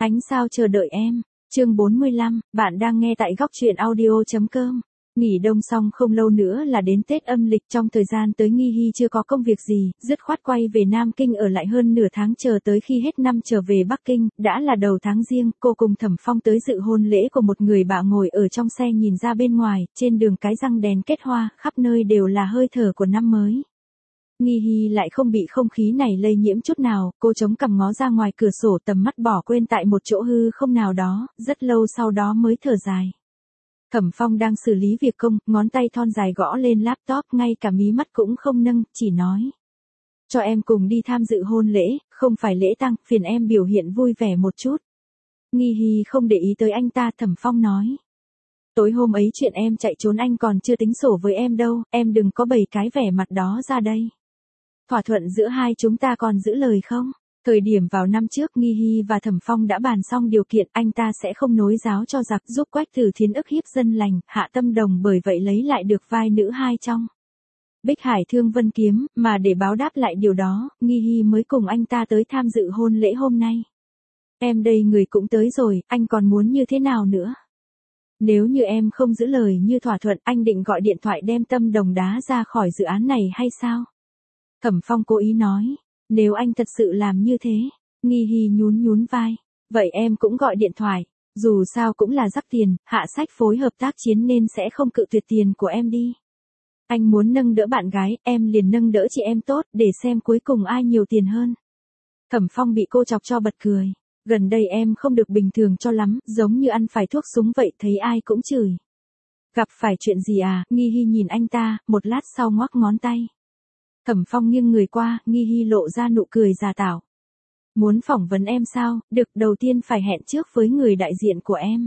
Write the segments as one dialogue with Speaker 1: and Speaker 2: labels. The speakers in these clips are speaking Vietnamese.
Speaker 1: Ánh sao chờ đợi em. Chương 45, bạn đang nghe tại góc truyện audio.com. Nghỉ đông xong không lâu nữa là đến Tết âm lịch, trong thời gian tới Nghi Hy chưa có công việc gì, dứt khoát quay về Nam Kinh ở lại hơn nửa tháng chờ tới khi hết năm trở về Bắc Kinh, đã là đầu tháng Giêng, cô cùng Thẩm Phong tới dự hôn lễ của một người bạn ngồi ở trong xe nhìn ra bên ngoài, trên đường cái răng đèn kết hoa, khắp nơi đều là hơi thở của năm mới. Nghi Hy lại không bị không khí này lây nhiễm chút nào, cô chống cằm ngó ra ngoài cửa sổ, tầm mắt bỏ quên tại một chỗ hư không nào đó, rất lâu sau đó mới thở dài. Thẩm Phong đang xử lý việc công, ngón tay thon dài gõ lên laptop, ngay cả mí mắt cũng không nâng, chỉ nói. Cho em cùng đi tham dự hôn lễ, không phải lễ tang, phiền em biểu hiện vui vẻ một chút. Nghi Hy không để ý tới anh ta, Thẩm Phong nói. Tối hôm ấy chuyện em chạy trốn anh còn chưa tính sổ với em đâu, em đừng có bày cái vẻ mặt đó ra đây. Thỏa thuận giữa hai chúng ta còn giữ lời không? Thời điểm vào năm trước Nghi Hy và Thẩm Phong đã bàn xong điều kiện, anh ta sẽ không nối giáo cho giặc, giúp Quách Tử Thiến ức hiếp dân lành, Hạ Tâm Đồng bởi vậy lấy lại được vai nữ hai trong Bích Hải Thương Vân Kiếm, mà để báo đáp lại điều đó, Nghi Hy mới cùng anh ta tới tham dự hôn lễ hôm nay. Em đây người cũng tới rồi, anh còn muốn như thế nào nữa? Nếu như em không giữ lời như thỏa thuận, anh định gọi điện thoại đem Tâm Đồng đá ra khỏi dự án này hay sao? Thẩm Phong cố ý nói, nếu anh thật sự làm như thế. Nghi Hy nhún vai, vậy em cũng gọi điện thoại, dù sao cũng là rắc tiền, Hạ Sách phối hợp tác chiến nên sẽ không cự tuyệt tiền của em đi. Anh muốn nâng đỡ bạn gái, em liền nâng đỡ chị em tốt, để xem cuối cùng ai nhiều tiền hơn. Thẩm Phong bị cô chọc cho bật cười, gần đây em không được bình thường cho lắm, giống như ăn phải thuốc súng vậy, thấy ai cũng chửi. Gặp phải chuyện gì à? Nghi Hy nhìn anh ta, một lát sau ngoắc ngón tay. Thẩm Phong nghiêng người qua, Nghi Hy lộ ra nụ cười giả tạo. Muốn phỏng vấn em sao? Được, đầu tiên phải hẹn trước với người đại diện của em.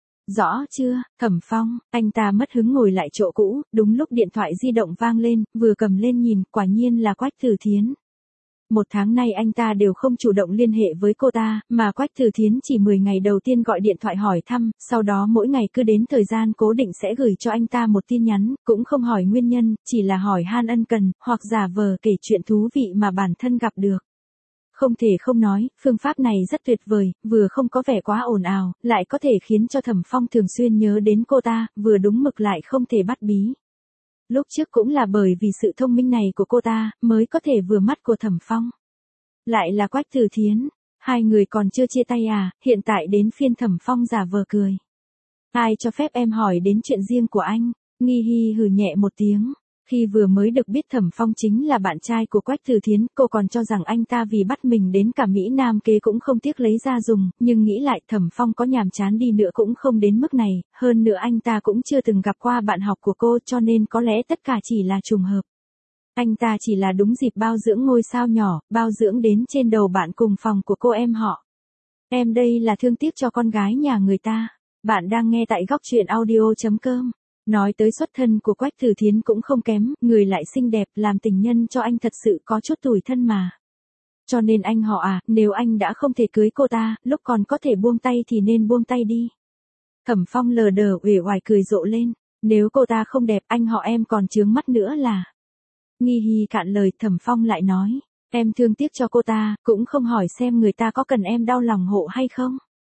Speaker 1: Rõ chưa? Thẩm Phong, anh ta mất hứng ngồi lại chỗ cũ, đúng lúc điện thoại di động vang lên, vừa cầm lên nhìn, quả nhiên là Quách Tử Thiến. Một tháng nay anh ta đều không chủ động liên hệ với cô ta, mà Quách Tử Thiến chỉ 10 ngày đầu tiên gọi điện thoại hỏi thăm, sau đó mỗi ngày cứ đến thời gian cố định sẽ gửi cho anh ta một tin nhắn, cũng không hỏi nguyên nhân, chỉ là hỏi han ân cần, hoặc giả vờ kể chuyện thú vị mà bản thân gặp được. Không thể không nói, phương pháp này rất tuyệt vời, vừa không có vẻ quá ồn ào, lại có thể khiến cho Thẩm Phong thường xuyên nhớ đến cô ta, vừa đúng mực lại không thể bắt bí. Lúc trước cũng là bởi vì sự thông minh này của cô ta, mới có thể vừa mắt của Thẩm Phong. Lại là Quách Tử Thiến, hai người còn chưa chia tay à, hiện tại đến phiên Thẩm Phong giả vờ cười. Ai cho phép em hỏi đến chuyện riêng của anh? Nghi Hy hừ nhẹ một tiếng. Khi vừa mới được biết Thẩm Phong chính là bạn trai của Quách Tử Thiến, cô còn cho rằng anh ta vì bắt mình đến cả Mỹ Nam kế cũng không tiếc lấy ra dùng, nhưng nghĩ lại Thẩm Phong có nhàm chán đi nữa cũng không đến mức này, hơn nữa anh ta cũng chưa từng gặp qua bạn học của cô, cho nên có lẽ tất cả chỉ là trùng hợp. Anh ta chỉ là đúng dịp bao dưỡng ngôi sao nhỏ, bao dưỡng đến trên đầu bạn cùng phòng của cô em họ. Em đây là thương tiếc cho con gái nhà người ta. Bạn đang nghe tại góc truyện audio.com. Nói tới xuất thân của Quách Tử Thiến cũng không kém, người lại xinh đẹp, làm tình nhân cho anh thật sự có chút tủi thân mà. Cho nên anh họ à, nếu anh đã không thể cưới cô ta, lúc còn có thể buông tay thì nên buông tay đi. Thẩm Phong lờ đờ uể oải cười rộ lên, nếu cô ta không đẹp anh họ em còn chướng mắt nữa là. Nghi Hy cạn lời, Thẩm Phong lại nói, em thương tiếc cho cô ta, cũng không hỏi xem người ta có cần em đau lòng hộ hay không.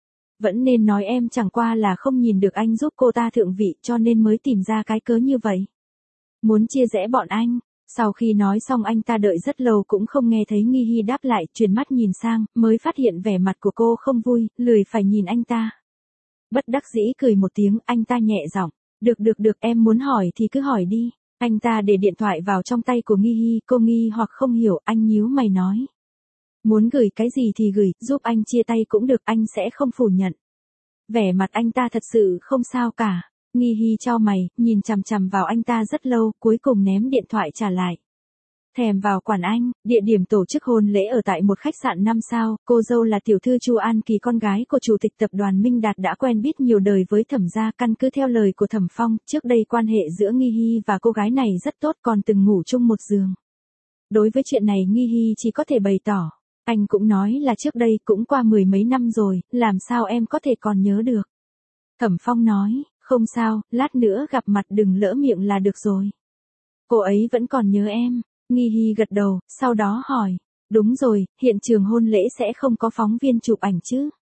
Speaker 1: Vẫn nên nói em chẳng qua là không nhìn được anh giúp cô ta thượng vị cho nên mới tìm ra cái cớ như vậy. Muốn chia rẽ bọn anh. Sau khi nói xong anh ta đợi rất lâu cũng không nghe thấy Nghi Hy đáp lại, chuyển mắt nhìn sang, mới phát hiện vẻ mặt của cô không vui, lười phải nhìn anh ta. Bất đắc dĩ cười một tiếng, anh ta nhẹ giọng, được, em muốn hỏi thì cứ hỏi đi. Anh ta để điện thoại vào trong tay của Nghi Hy, cô nghi hoặc không hiểu, anh nhíu mày nói. Muốn gửi cái gì thì gửi, giúp anh chia tay cũng được, anh sẽ không phủ nhận. Vẻ mặt anh ta thật sự không sao cả. Nghi Hy chau mày, nhìn chằm chằm vào anh ta rất lâu, cuối cùng ném điện thoại trả lại. Thèm vào quản anh, địa điểm tổ chức hôn lễ ở tại một khách sạn 5 sao, cô dâu là tiểu thư Chu An Kỳ, con gái của chủ tịch tập đoàn Minh Đạt, đã quen biết nhiều đời với Thẩm gia, căn cứ theo lời của Thẩm Phong, trước đây quan hệ giữa Nghi Hy và cô gái này rất tốt, còn từng ngủ chung một giường. Đối với chuyện này Nghi Hy chỉ có thể bày tỏ. Anh cũng nói là trước đây cũng qua 10 mấy năm rồi, làm sao em có thể còn nhớ được. Thẩm Phong nói, không sao, lát nữa gặp mặt đừng lỡ miệng là được rồi. Cô ấy vẫn còn nhớ em. Nghi Hy gật đầu, sau đó hỏi, đúng rồi, hiện trường hôn lễ sẽ không có phóng viên chụp ảnh chứ?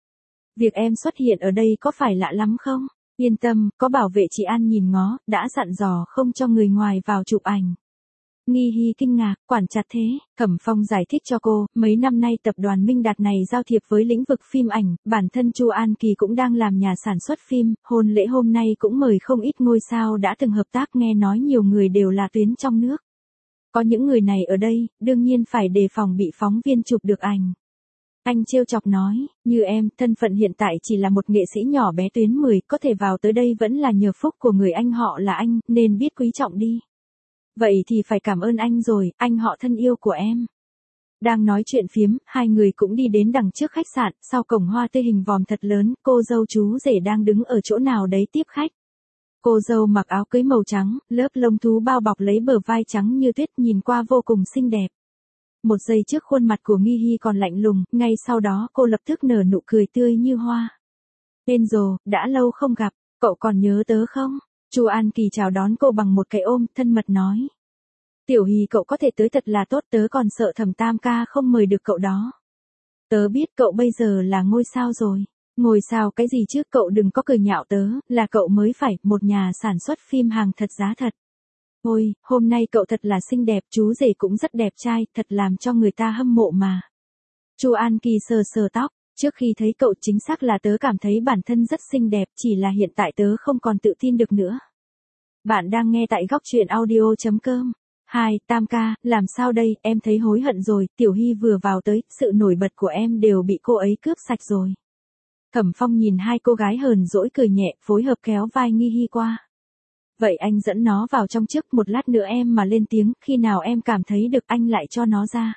Speaker 1: Việc em xuất hiện ở đây có phải lạ lắm không? Yên tâm, có bảo vệ chị An nhìn ngó, đã dặn dò không cho người ngoài vào chụp ảnh. Nghi Hy kinh ngạc, quản chặt thế, Thẩm Phong giải thích cho cô, mấy năm nay tập đoàn Minh Đạt này giao thiệp với lĩnh vực phim ảnh, bản thân Chu An Kỳ cũng đang làm nhà sản xuất phim, hôn lễ hôm nay cũng mời không ít ngôi sao đã từng hợp tác, nghe nói nhiều người đều là tuyến trong nước. Có những người này ở đây, đương nhiên phải đề phòng bị phóng viên chụp được ảnh. Anh trêu chọc nói, như em, thân phận hiện tại chỉ là một nghệ sĩ nhỏ bé tuyến 10, có thể vào tới đây vẫn là nhờ phúc của người anh họ là anh, nên biết quý trọng đi. Vậy thì phải cảm ơn anh rồi, anh họ thân yêu của em. Đang nói chuyện phiếm, hai người cũng đi đến đằng trước khách sạn, sau cổng hoa tươi hình vòm thật lớn, cô dâu chú rể đang đứng ở chỗ nào đấy tiếp khách. Cô dâu mặc áo cưới màu trắng, lớp lông thú bao bọc lấy bờ vai trắng như tuyết, nhìn qua vô cùng xinh đẹp. Một giây trước khuôn mặt của Nghi Hy còn lạnh lùng, ngay sau đó cô lập tức nở nụ cười tươi như hoa. Angel, đã lâu không gặp, cậu còn nhớ tớ không? Chu An Kỳ chào đón cô bằng một cái ôm, thân mật nói. Tiểu Hy cậu có thể tới thật là tốt, tớ còn sợ Thẩm Tam ca không mời được cậu đó. Tớ biết cậu bây giờ là ngôi sao rồi. Ngôi sao cái gì chứ, cậu đừng có cười nhạo tớ, là cậu mới phải, một nhà sản xuất phim hàng thật giá thật. Ôi, hôm nay cậu thật là xinh đẹp, chú rể cũng rất đẹp trai, thật làm cho người ta hâm mộ mà. Chu An Kỳ sờ sờ tóc, trước khi thấy cậu chính xác là tớ cảm thấy bản thân rất xinh đẹp, chỉ là hiện tại tớ không còn tự tin được nữa. Bạn đang nghe tại góc truyện audio.com. Tam ca, làm sao đây, em thấy hối hận rồi, Tiểu Hy vừa vào tới, sự nổi bật của em đều bị cô ấy cướp sạch rồi. Thẩm Phong nhìn hai cô gái hờn dỗi cười nhẹ, phối hợp kéo vai Nghi Hy qua. Vậy anh dẫn nó vào trong trước, một lát nữa em mà lên tiếng, khi nào em cảm thấy được anh lại cho nó ra.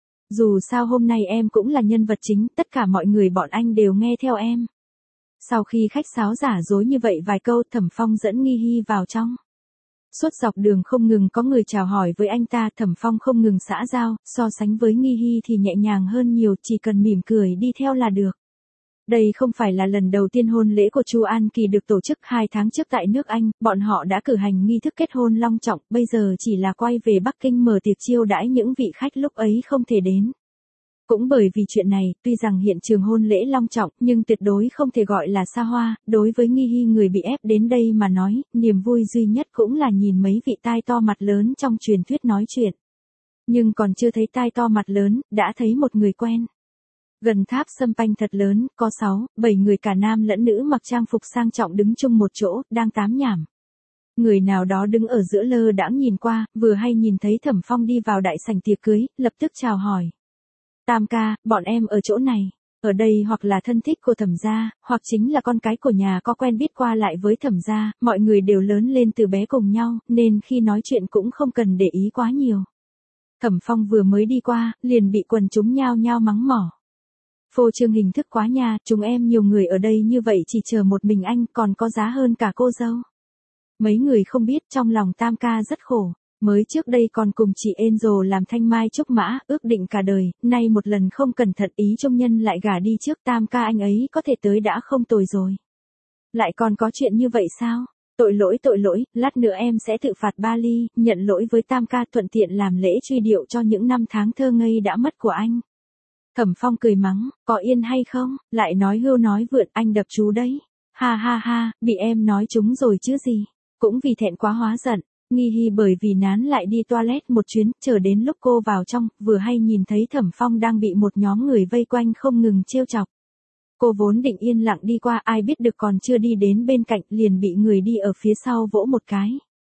Speaker 1: Dù sao hôm nay em cũng là nhân vật chính, tất cả mọi người bọn anh đều nghe theo em. Sau khi khách sáo giả dối như vậy vài câu, Thẩm Phong dẫn Nghi Hy vào trong. Suốt dọc đường không ngừng có người chào hỏi với anh ta, Thẩm Phong không ngừng xã giao, so sánh với Nghi Hy thì nhẹ nhàng hơn nhiều, chỉ cần mỉm cười đi theo là được. Đây không phải là lần đầu tiên hôn lễ của Chu An Kỳ được tổ chức 2 tháng trước tại nước Anh, bọn họ đã cử hành nghi thức kết hôn long trọng, bây giờ chỉ là quay về Bắc Kinh mở tiệc chiêu đãi những vị khách lúc ấy không thể đến. Cũng bởi vì chuyện này, tuy rằng hiện trường hôn lễ long trọng, nhưng tuyệt đối không thể gọi là xa hoa, đối với Nghi Hy người bị ép đến đây mà nói, niềm vui duy nhất cũng là nhìn mấy vị tai to mặt lớn trong truyền thuyết nói chuyện. Nhưng còn chưa thấy tai to mặt lớn, đã thấy một người quen. Gần tháp Sâm Panh thật lớn, có 6, 7 người cả nam lẫn nữ mặc trang phục sang trọng đứng chung một chỗ, đang tám nhảm. Người nào đó đứng ở giữa lơ đãng nhìn qua, vừa hay nhìn thấy Thẩm Phong đi vào đại sảnh tiệc cưới, lập tức chào hỏi. Tam ca, bọn em ở chỗ này. Ở đây hoặc là thân thích của Thẩm gia, hoặc chính là con cái của nhà có quen biết qua lại với Thẩm gia, mọi người đều lớn lên từ bé cùng nhau, nên khi nói chuyện cũng không cần để ý quá nhiều. Thẩm Phong vừa mới đi qua, liền bị quần chúng nhao nhao mắng mỏ. Phô trương hình thức quá nha, chúng em nhiều người ở đây như vậy chỉ chờ một mình anh còn có giá hơn cả cô dâu. Mấy người không biết trong lòng Tam ca rất khổ, mới trước đây còn cùng chị Angel làm thanh mai trúc mã, ước định cả đời, nay một lần không cẩn thận ý trung nhân lại gả đi trước, Tam ca anh ấy có thể tới đã không tồi rồi. Lại còn có chuyện như vậy sao? Tội lỗi, lát nữa em sẽ tự phạt Bali, nhận lỗi với Tam ca, thuận tiện làm lễ truy điệu cho những năm tháng thơ ngây đã mất của anh. Thẩm Phong cười mắng, có yên hay không, lại nói hưu nói vượn, anh đập chú đấy. Ha ha ha, bị em nói trúng rồi chứ gì. Cũng vì thẹn quá hóa giận, Nghi Hy bởi vì nán lại đi toilet một chuyến, chờ đến lúc cô vào trong, vừa hay nhìn thấy Thẩm Phong đang bị một nhóm người vây quanh không ngừng trêu chọc. Cô vốn định yên lặng đi qua, ai biết được còn chưa đi đến bên cạnh, liền bị người đi ở phía sau vỗ một cái.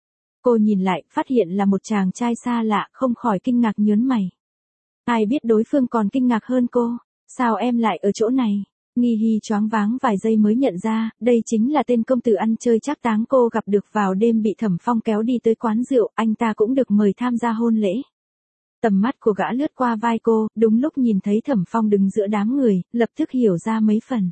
Speaker 1: Cô nhìn lại, phát hiện là một chàng trai xa lạ, không khỏi kinh ngạc nhớn mày. Ai biết đối phương còn kinh ngạc hơn cô, sao em lại ở chỗ này? Nghi Hy choáng váng vài giây mới nhận ra, đây chính là tên công tử ăn chơi trác táng cô gặp được vào đêm bị Thẩm Phong kéo đi tới quán rượu, anh ta cũng được mời tham gia hôn lễ. Tầm mắt của gã lướt qua vai cô, đúng lúc nhìn thấy Thẩm Phong đứng giữa đám người, lập tức hiểu ra mấy phần.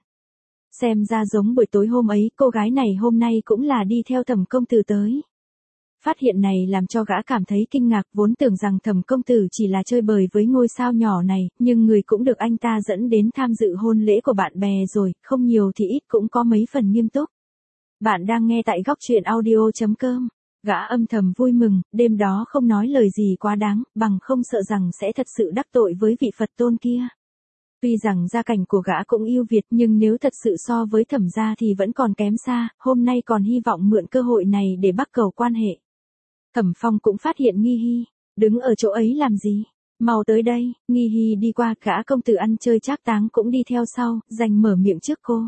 Speaker 1: Xem ra giống buổi tối hôm ấy, cô gái này hôm nay cũng là đi theo Thẩm công tử tới. Phát hiện này làm cho gã cảm thấy kinh ngạc, vốn tưởng rằng Thẩm công tử chỉ là chơi bời với ngôi sao nhỏ này, nhưng người cũng được anh ta dẫn đến tham dự hôn lễ của bạn bè rồi, không nhiều thì ít cũng có mấy phần nghiêm túc. Bạn đang nghe tại góc truyện audio.com. Gã âm thầm vui mừng, đêm đó không nói lời gì quá đáng, bằng không sợ rằng sẽ thật sự đắc tội với vị Phật tôn kia. Tuy rằng gia cảnh của gã cũng ưu việt nhưng nếu thật sự so với Thẩm gia thì vẫn còn kém xa, hôm nay còn hy vọng mượn cơ hội này để bắt cầu quan hệ. Thẩm Phong cũng phát hiện Nghi Hi, đứng ở chỗ ấy làm gì? Mau tới đây, Nghi Hi đi qua, gã công tử ăn chơi trác táng cũng đi theo sau, giành mở miệng trước cô.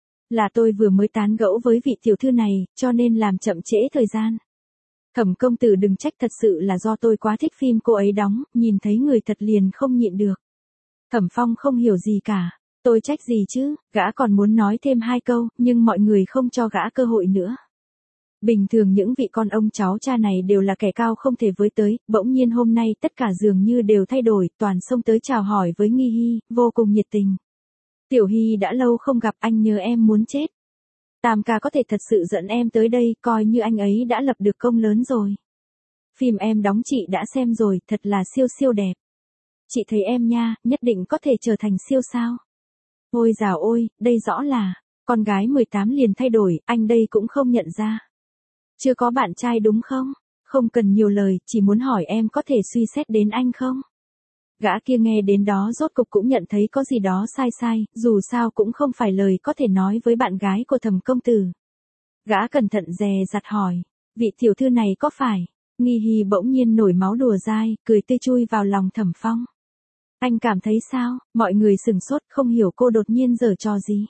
Speaker 1: Là tôi vừa mới tán gẫu với vị tiểu thư này, cho nên làm chậm trễ thời gian. Thẩm công tử đừng trách, thật sự là do tôi quá thích phim cô ấy đóng, nhìn thấy người thật liền không nhịn được. Thẩm Phong không hiểu gì cả, tôi trách gì chứ, gã còn muốn nói thêm 2 câu, nhưng mọi người không cho gã cơ hội nữa. Bình thường những vị con ông cháu cha này đều là kẻ cao không thể với tới, bỗng nhiên hôm nay tất cả dường như đều thay đổi, toàn xông tới chào hỏi với Nghi Hi, vô cùng nhiệt tình. Tiểu Hi đã lâu không gặp, anh nhớ em muốn chết. Tam ca có thể thật sự dẫn em tới đây, coi như anh ấy đã lập được công lớn rồi. Phim em đóng chị đã xem rồi, thật là siêu siêu đẹp. Chị thấy em nha, nhất định có thể trở thành siêu sao. Ôi dào ôi, đây rõ là, con gái 18 liền thay đổi, anh đây cũng không nhận ra. Chưa có bạn trai đúng không? Không cần nhiều lời, chỉ muốn hỏi em có thể suy xét đến anh không? Gã kia nghe đến đó rốt cục cũng nhận thấy có gì đó sai sai, dù sao cũng không phải lời có thể nói với bạn gái của Thẩm công tử. Gã cẩn thận dè dặt hỏi, vị tiểu thư này có phải? Nghi Hi bỗng nhiên nổi máu đùa dai, cười tươi chui vào lòng Thẩm Phong. Anh cảm thấy sao? Mọi người sừng sốt, không hiểu cô đột nhiên giở trò gì.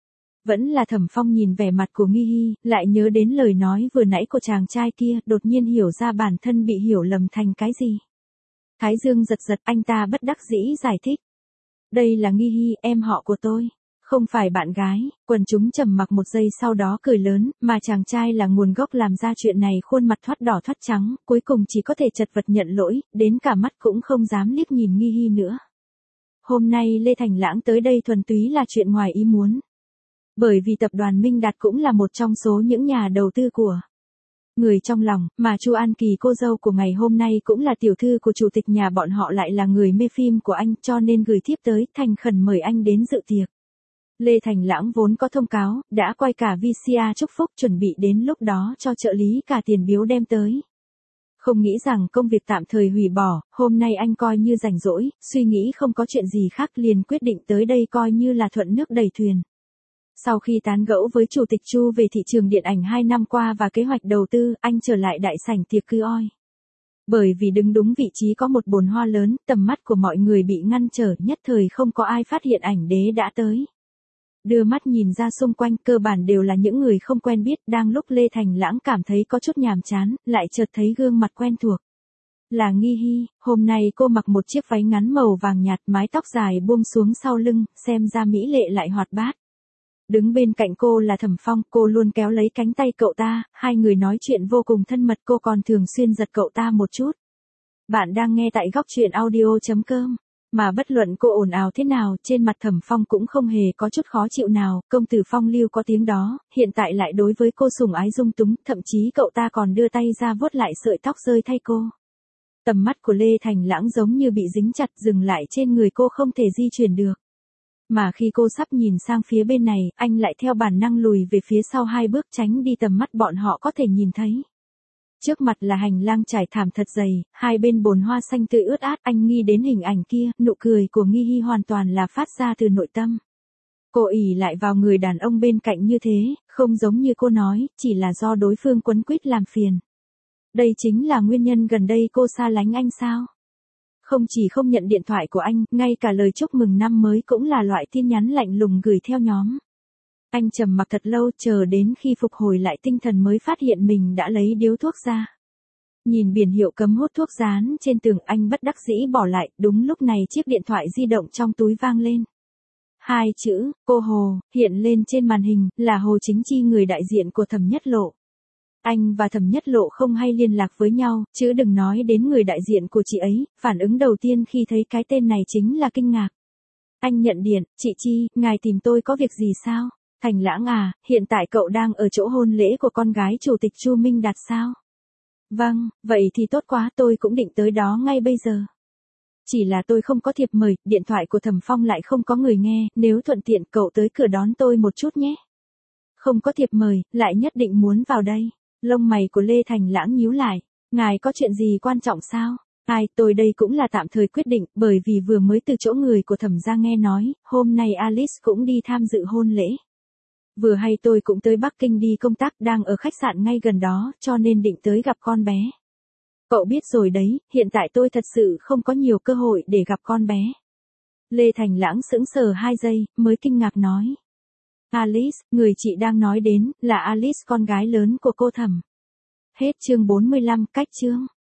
Speaker 1: Vẫn là Thẩm Phong nhìn vẻ mặt của Nghi Hi, lại nhớ đến lời nói vừa nãy của chàng trai kia, đột nhiên hiểu ra bản thân bị hiểu lầm thành cái gì. Thái dương giật giật, anh ta bất đắc dĩ giải thích. Đây là Nghi Hi, em họ của tôi. Không phải bạn gái. Quần chúng trầm mặc một giây sau đó cười lớn, mà chàng trai là nguồn gốc làm ra chuyện này, khuôn mặt thoát đỏ thoát trắng, cuối cùng chỉ có thể chật vật nhận lỗi, đến cả mắt cũng không dám liếc nhìn Nghi Hi nữa. Hôm nay Lê Thành Lãng tới đây thuần túy là chuyện ngoài ý muốn. Bởi vì tập đoàn Minh Đạt cũng là một trong số những nhà đầu tư của người trong lòng, mà Chu An Kỳ cô dâu của ngày hôm nay cũng là tiểu thư của chủ tịch nhà bọn họ, lại là người mê phim của anh, cho nên gửi thiếp tới, thành khẩn mời anh đến dự tiệc. Lê Thành Lãng vốn có thông cáo, đã quay cả VCR chúc phúc, chuẩn bị đến lúc đó cho trợ lý cả tiền biếu đem tới. Không nghĩ rằng công việc tạm thời hủy bỏ, hôm nay anh coi như rảnh rỗi, suy nghĩ không có chuyện gì khác liền quyết định tới đây coi như là thuận nước đẩy thuyền. Sau khi tán gẫu với Chủ tịch Chu về thị trường điện ảnh 2 năm qua và kế hoạch đầu tư, anh trở lại đại sảnh tiệc cưới oi. Bởi vì đứng đúng vị trí có một bồn hoa lớn, tầm mắt của mọi người bị ngăn trở, nhất thời không có ai phát hiện ảnh đế đã tới. Đưa mắt nhìn ra xung quanh, cơ bản đều là những người không quen biết, đang lúc Lê Thành Lãng cảm thấy có chút nhàm chán, lại chợt thấy gương mặt quen thuộc. Là Nghi Hi, hôm nay cô mặc một chiếc váy ngắn màu vàng nhạt, mái tóc dài buông xuống sau lưng, xem ra mỹ lệ lại hoạt bát. Đứng bên cạnh cô là Thẩm Phong, cô luôn kéo lấy cánh tay cậu ta, hai người nói chuyện vô cùng thân mật, cô còn thường xuyên giật cậu ta một chút. Bạn đang nghe tại góc truyện audio.com. Mà bất luận cô ồn ào thế nào, trên mặt Thẩm Phong cũng không hề có chút khó chịu nào, công tử Phong lưu có tiếng đó, hiện tại lại đối với cô sủng ái dung túng, thậm chí cậu ta còn đưa tay ra vuốt lại sợi tóc rơi thay cô. Tầm mắt của Lê Thành Lãng giống như bị dính chặt, dừng lại trên người cô không thể di chuyển được. Mà khi cô sắp nhìn sang phía bên này, anh lại theo bản năng lùi về phía sau 2 bước, tránh đi tầm mắt bọn họ có thể nhìn thấy. Trước mặt là hành lang trải thảm thật dày, hai bên bồn hoa xanh tươi ướt át, anh nghĩ đến hình ảnh kia, nụ cười của Nghi Hi hoàn toàn là phát ra từ nội tâm. Cô ỷ lại vào người đàn ông bên cạnh như thế, không giống như cô nói, chỉ là do đối phương quấn quýt làm phiền. Đây chính là nguyên nhân gần đây cô xa lánh anh sao? Không chỉ không nhận điện thoại của anh, ngay cả lời chúc mừng năm mới cũng là loại tin nhắn lạnh lùng gửi theo nhóm. Anh trầm mặc thật lâu, chờ đến khi phục hồi lại tinh thần mới phát hiện mình đã lấy điếu thuốc ra. Nhìn biển hiệu cấm hút thuốc dán trên tường, anh bất đắc dĩ bỏ lại, đúng lúc này chiếc điện thoại di động trong túi vang lên. 2 chữ, cô Hồ, hiện lên trên màn hình, là Hồ Chính Chi, người đại diện của Thẩm Nhất Lộ. Anh và Thẩm Nhất Lộ không hay liên lạc với nhau, chứ đừng nói đến người đại diện của chị ấy, phản ứng đầu tiên khi thấy cái tên này chính là kinh ngạc. Anh nhận điện, chị Chi, ngài tìm tôi có việc gì sao? Thành Lãng à, hiện tại cậu đang ở chỗ hôn lễ của con gái Chủ tịch Chu Minh Đạt sao? Vâng, vậy thì tốt quá, tôi cũng định tới đó ngay bây giờ. Chỉ là tôi không có thiệp mời, điện thoại của Thẩm Phong lại không có người nghe, nếu thuận tiện cậu tới cửa đón tôi một chút nhé. Không có thiệp mời, lại nhất định muốn vào đây. Lông mày của Lê Thành Lãng nhíu lại. Ngài có chuyện gì quan trọng sao? Tôi đây cũng là tạm thời quyết định, bởi vì vừa mới từ chỗ người của Thẩm gia nghe nói, hôm nay Alice cũng đi tham dự hôn lễ. Vừa hay tôi cũng tới Bắc Kinh đi công tác, đang ở khách sạn ngay gần đó, cho nên định tới gặp con bé. Cậu biết rồi đấy, hiện tại tôi thật sự không có nhiều cơ hội để gặp con bé. Lê Thành Lãng sững sờ 2 giây, mới kinh ngạc nói. Alice, người chị đang nói đến, là Alice con gái lớn của cô Thẩm. Hết chương 45, cách chương.